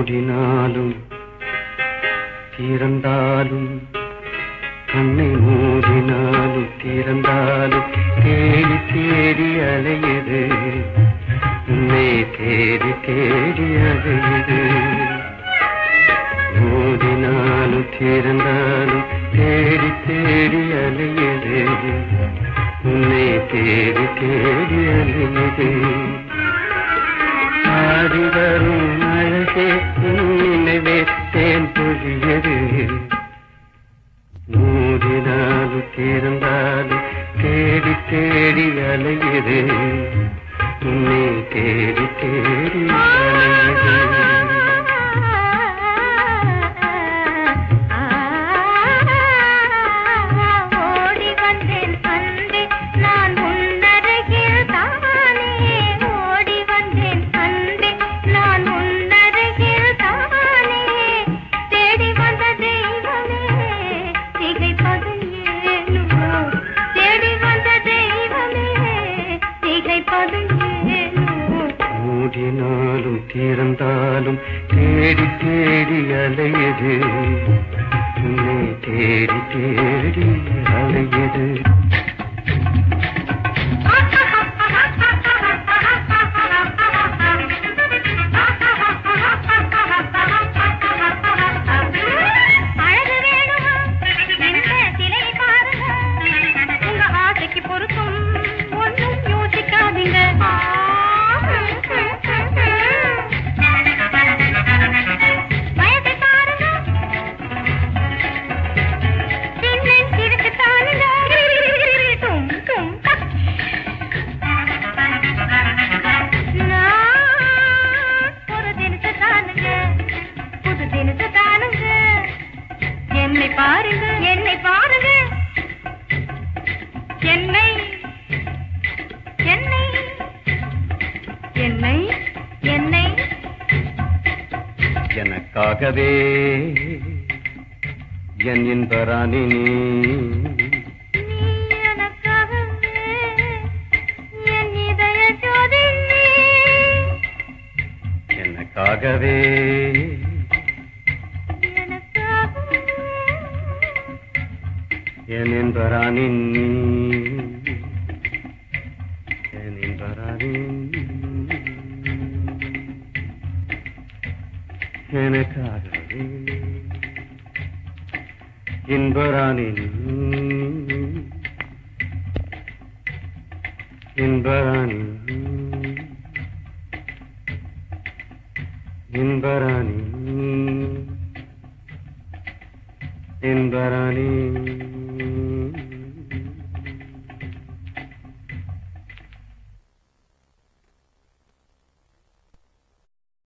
மூடினாலும் திறந்தாலும் கண்ணை மூடினாலும் திறந்தாலும் தேடி தேடி அலையுது உன்னை தேடி தேடி அலையுது மூடினாலும் திறந்தாலும் தேடி தேடி அலையுது உன்னை தேடி தேடி அலையுது ஆடி வரும் அழகே நினைவே தேன் பொழியது மூடினாலும் திறந்தாலும் தேடி தேடி அலையுது உன்னை தேடி தேடி அலையுது மூடினாலும் திறந்தாலும் தேடி தேடி அலையுது உன்னை தேடி தேடி அலையுது என்னை பாருங்க என்னை பாருங்க என்னை என்னை என்னை என்னை எனக்காகவே என் இன்பராணி நீ எனக்காகவே என் இதய ஜோதி எனக்காகவே என் இன்பராணி என் இன்பராணி எனக்காகவே இன்பராணி இன்பராணி இன்பராணி இன்பராணி